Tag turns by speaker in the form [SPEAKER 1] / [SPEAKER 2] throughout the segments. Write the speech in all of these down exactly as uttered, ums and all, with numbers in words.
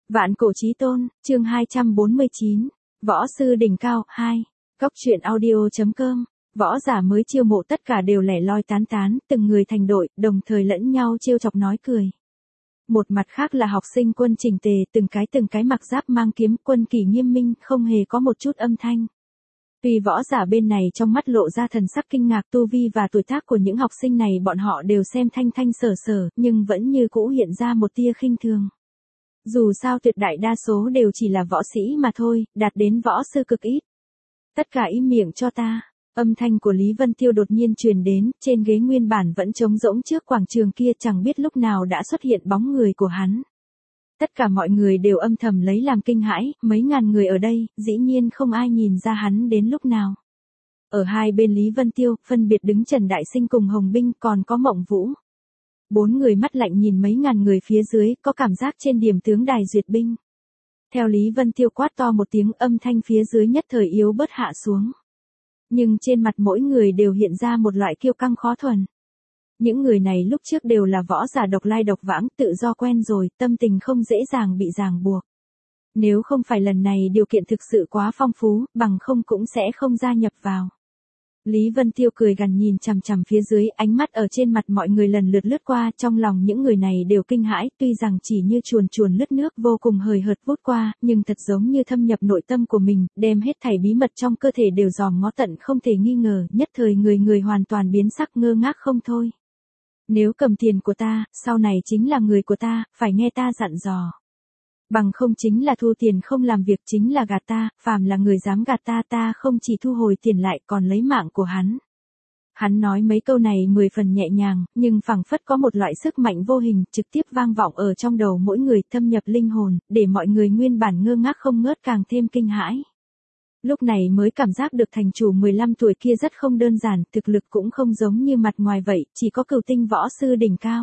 [SPEAKER 1] Vạn cổ chí tôn, chương hai trăm bốn mươi chín. Võ sư đỉnh cao, hai. Góc truyện audio.com. Võ giả mới chiêu mộ tất cả đều lẻ loi tán tán, từng người thành đội, đồng thời lẫn nhau trêu chọc nói cười. Một mặt khác là học sinh quân chỉnh tề, từng cái từng cái mặc giáp mang kiếm, quân kỷ nghiêm minh, không hề có một chút âm thanh. Tuy võ giả bên này trong mắt lộ ra thần sắc kinh ngạc tu vi và tuổi tác của những học sinh này bọn họ đều xem thanh thanh sở sở, nhưng vẫn như cũ hiện ra một tia khinh thường. Dù sao tuyệt đại đa số đều chỉ là võ sĩ mà thôi, đạt đến võ sư cực ít. Tất cả im miệng cho ta. Âm thanh của Lý Vân Tiêu đột nhiên truyền đến, trên ghế nguyên bản vẫn trống rỗng trước quảng trường kia chẳng biết lúc nào đã xuất hiện bóng người của hắn. Tất cả mọi người đều âm thầm lấy làm kinh hãi, mấy ngàn người ở đây, dĩ nhiên không ai nhìn ra hắn đến lúc nào. Ở hai bên Lý Vân Tiêu, phân biệt đứng Trần Đại Sinh cùng Hồng Binh còn có Mộng Vũ. Bốn người mắt lạnh nhìn mấy ngàn người phía dưới, có cảm giác trên điểm tướng đài duyệt binh. Theo Lý Vân Tiêu quát to một tiếng, âm thanh phía dưới nhất thời yếu bớt hạ xuống. Nhưng trên mặt mỗi người đều hiện ra một loại kiêu căng khó thuần. Những người này lúc trước đều là võ giả độc lai độc vãng, tự do quen rồi, tâm tình không dễ dàng bị ràng buộc. Nếu không phải lần này điều kiện thực sự quá phong phú, bằng không cũng sẽ không gia nhập vào. Lý Vân Tiêu cười gằn nhìn chằm chằm phía dưới, ánh mắt ở trên mặt mọi người lần lượt lướt qua, trong lòng những người này đều kinh hãi, tuy rằng chỉ như chuồn chuồn lướt nước vô cùng hời hợt vút qua, nhưng thật giống như thâm nhập nội tâm của mình, đem hết thảy bí mật trong cơ thể đều dòm ngó tận không thể nghi ngờ, nhất thời người người hoàn toàn biến sắc ngơ ngác không thôi. Nếu cầm tiền của ta, sau này chính là người của ta, phải nghe ta dặn dò. Bằng không chính là thu tiền không làm việc, chính là gạt ta, phàm là người dám gạt ta ta không chỉ thu hồi tiền lại còn lấy mạng của hắn. Hắn nói mấy câu này mười phần nhẹ nhàng, nhưng phảng phất có một loại sức mạnh vô hình trực tiếp vang vọng ở trong đầu mỗi người, thâm nhập linh hồn, để mọi người nguyên bản ngơ ngác không ngớt càng thêm kinh hãi. Lúc này mới cảm giác được thành chủ mười lăm tuổi kia rất không đơn giản, thực lực cũng không giống như mặt ngoài vậy, chỉ có cửu tinh võ sư đỉnh cao.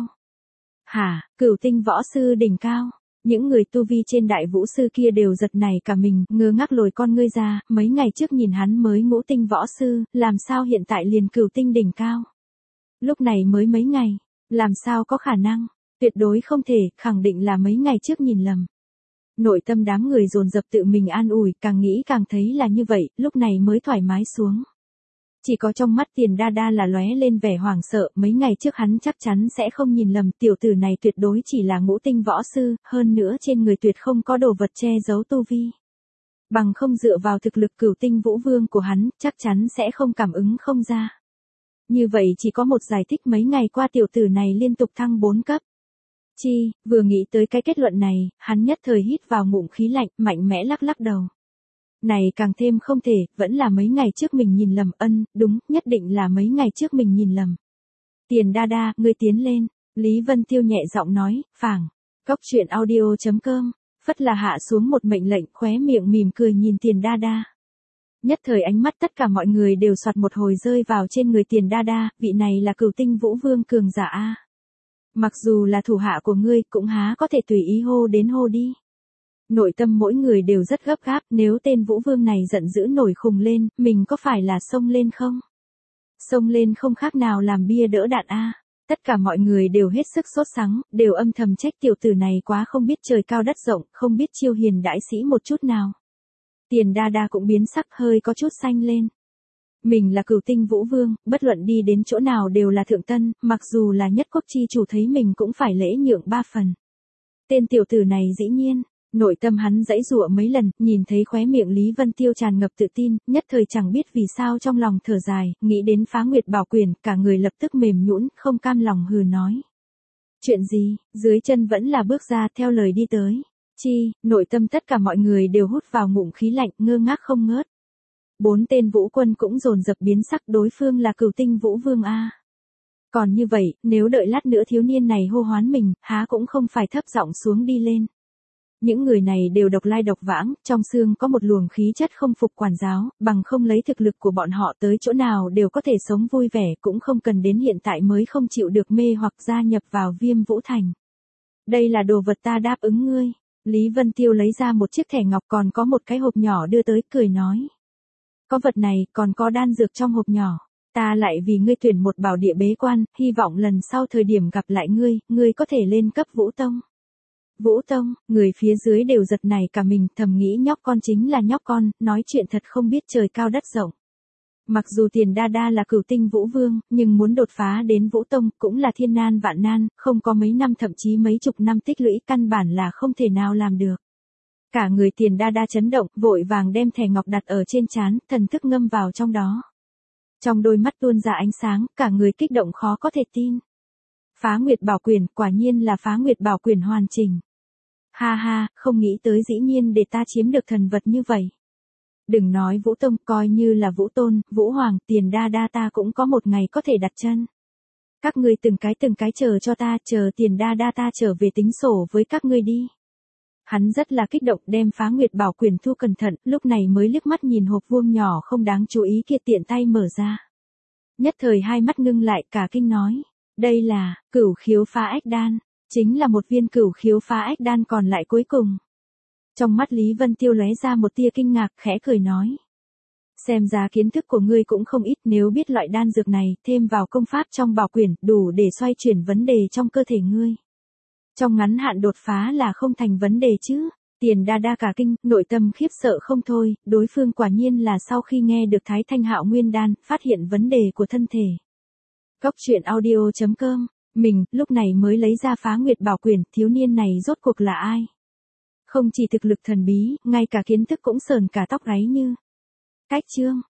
[SPEAKER 1] Hả, cửu tinh võ sư đỉnh cao? Những người tu vi trên đại vũ sư kia đều giật nảy cả mình, ngơ ngác lồi con ngươi ra, mấy ngày trước nhìn hắn mới ngũ tinh võ sư, làm sao hiện tại liền cửu tinh đỉnh cao? Lúc này mới mấy ngày, làm sao có khả năng? Tuyệt đối không thể, khẳng định là mấy ngày trước nhìn lầm. Nội tâm đám người dồn dập tự mình an ủi, càng nghĩ càng thấy là như vậy, lúc này mới thoải mái xuống. Chỉ có trong mắt Tiền Đa Đa là lóe lên vẻ hoảng sợ, mấy ngày trước hắn chắc chắn sẽ không nhìn lầm, tiểu tử này tuyệt đối chỉ là ngũ tinh võ sư, hơn nữa trên người tuyệt không có đồ vật che giấu tu vi. Bằng không dựa vào thực lực cửu tinh vũ vương của hắn, chắc chắn sẽ không cảm ứng không ra. Như vậy chỉ có một giải thích, mấy ngày qua tiểu tử này liên tục thăng bốn cấp. Chi, vừa nghĩ tới cái kết luận này, hắn nhất thời hít vào ngụm khí lạnh, mạnh mẽ lắc lắc đầu. Này càng thêm không thể, vẫn là mấy ngày trước mình nhìn lầm, ân, đúng, nhất định là mấy ngày trước mình nhìn lầm. Tiền Đa Đa, ngươi tiến lên, Lý Vân Tiêu nhẹ giọng nói, phảng. Góc truyện audio.com, phất là hạ xuống một mệnh lệnh, khóe miệng mỉm cười nhìn Tiền Đa Đa. Nhất thời ánh mắt tất cả mọi người đều soạt một hồi rơi vào trên người Tiền Đa Đa, vị này là cửu tinh vũ vương cường giả a. Mặc dù là thủ hạ của ngươi, cũng há có thể tùy ý hô đến hô đi. Nội tâm mỗi người đều rất gấp gáp, nếu tên Vũ Vương này giận dữ nổi khùng lên, mình có phải là xông lên không? Xông lên không khác nào làm bia đỡ đạn a. Tất cả mọi người đều hết sức sốt sắng, đều âm thầm trách tiểu tử này quá không biết trời cao đất rộng, không biết chiêu hiền đãi sĩ một chút nào. Tiền Đa Đa cũng biến sắc, hơi có chút xanh lên. Mình là cửu tinh vũ vương, bất luận đi đến chỗ nào đều là thượng tân, mặc dù là nhất quốc chi chủ thấy mình cũng phải lễ nhượng ba phần. Tên tiểu tử này dĩ nhiên, nội tâm hắn giãy giụa mấy lần, nhìn thấy khóe miệng Lý Vân Tiêu tràn ngập tự tin, nhất thời chẳng biết vì sao trong lòng thở dài, nghĩ đến Phá Nguyệt Bảo Quyền, cả người lập tức mềm nhũn, không cam lòng hừ nói. Chuyện gì, dưới chân vẫn là bước ra theo lời đi tới. Chi, nội tâm tất cả mọi người đều hút vào ngụm khí lạnh, ngơ ngác không ngớt. Bốn tên vũ quân cũng dồn dập biến sắc, đối phương là cửu tinh vũ vương a. Còn như vậy, nếu đợi lát nữa thiếu niên này hô hoán mình, há cũng không phải thấp giọng xuống đi lên. Những người này đều độc lai độc vãng, trong xương có một luồng khí chất không phục quản giáo, bằng không lấy thực lực của bọn họ tới chỗ nào đều có thể sống vui vẻ, cũng không cần đến hiện tại mới không chịu được mê hoặc gia nhập vào Viêm Vũ Thành. Đây là đồ vật ta đáp ứng ngươi. Lý Vân Tiêu lấy ra một chiếc thẻ ngọc còn có một cái hộp nhỏ đưa tới, cười nói. Có vật này, còn có đan dược trong hộp nhỏ. Ta lại vì ngươi tuyển một bảo địa bế quan, hy vọng lần sau thời điểm gặp lại ngươi, ngươi có thể lên cấp Vũ Tông. Vũ Tông, người phía dưới đều giật nảy cả mình, thầm nghĩ nhóc con chính là nhóc con, nói chuyện thật không biết trời cao đất rộng. Mặc dù Tiền Đa Đa là cửu tinh vũ vương, nhưng muốn đột phá đến Vũ Tông cũng là thiên nan vạn nan, không có mấy năm thậm chí mấy chục năm tích lũy căn bản là không thể nào làm được. Cả người Tiền Đa Đa chấn động, vội vàng đem thẻ ngọc đặt ở trên trán, thần thức ngâm vào trong đó. Trong đôi mắt tuôn ra ánh sáng, cả người kích động khó có thể tin. Phá Nguyệt Bảo Quyển, quả nhiên là Phá Nguyệt Bảo Quyển hoàn chỉnh. Ha ha, không nghĩ tới dĩ nhiên để ta chiếm được thần vật như vậy. Đừng nói Vũ Tông, coi như là Vũ Tôn, Vũ Hoàng, Tiền Đa Đa ta cũng có một ngày có thể đặt chân. Các ngươi từng cái từng cái chờ cho ta, chờ Tiền Đa Đa ta trở về tính sổ với các ngươi đi. Hắn rất là kích động, đem Phá Nguyệt Bảo Quyển thu cẩn thận, lúc này mới liếc mắt nhìn hộp vuông nhỏ không đáng chú ý kia, tiện tay mở ra. Nhất thời hai mắt ngưng lại, cả kinh nói, đây là Cửu Khiếu Phá Ách Đan, chính là một viên Cửu Khiếu Phá Ách Đan còn lại cuối cùng. Trong mắt Lý Vân Tiêu lóe ra một tia kinh ngạc, khẽ cười nói, xem ra kiến thức của ngươi cũng không ít, nếu biết loại đan dược này, thêm vào công pháp trong bảo quyển, đủ để xoay chuyển vấn đề trong cơ thể ngươi. Trong ngắn hạn đột phá là không thành vấn đề chứ. Tiền Đa Đa cả kinh, nội tâm khiếp sợ không thôi, đối phương quả nhiên là sau khi nghe được Thái Thanh Hạo Nguyên Đan, phát hiện vấn đề của thân thể. Góc truyện audio chấm com, mình, lúc này mới lấy ra Phá Nguyệt Bảo Quyển, thiếu niên này rốt cuộc là ai? Không chỉ thực lực thần bí, ngay cả kiến thức cũng sờn cả tóc gáy như. Cách chương.